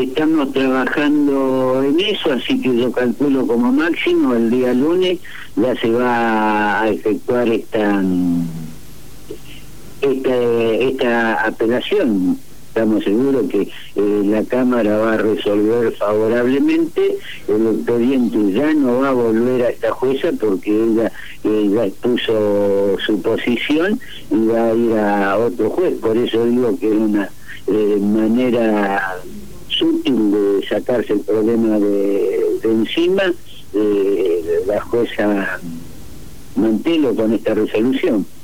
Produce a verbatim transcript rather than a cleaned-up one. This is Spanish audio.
estamos trabajando en eso, así que yo calculo como máximo el día lunes ya se va a efectuar esta esta, esta apelación. Estamos seguros que eh, la Cámara va a resolver favorablemente, el expediente ya no va a volver a esta jueza porque ella eh, ya expuso su posición y va a ir a otro juez. Por eso digo que es una eh, manera sutil de sacarse el problema de, de encima eh, la jueza Mantelo con esta resolución.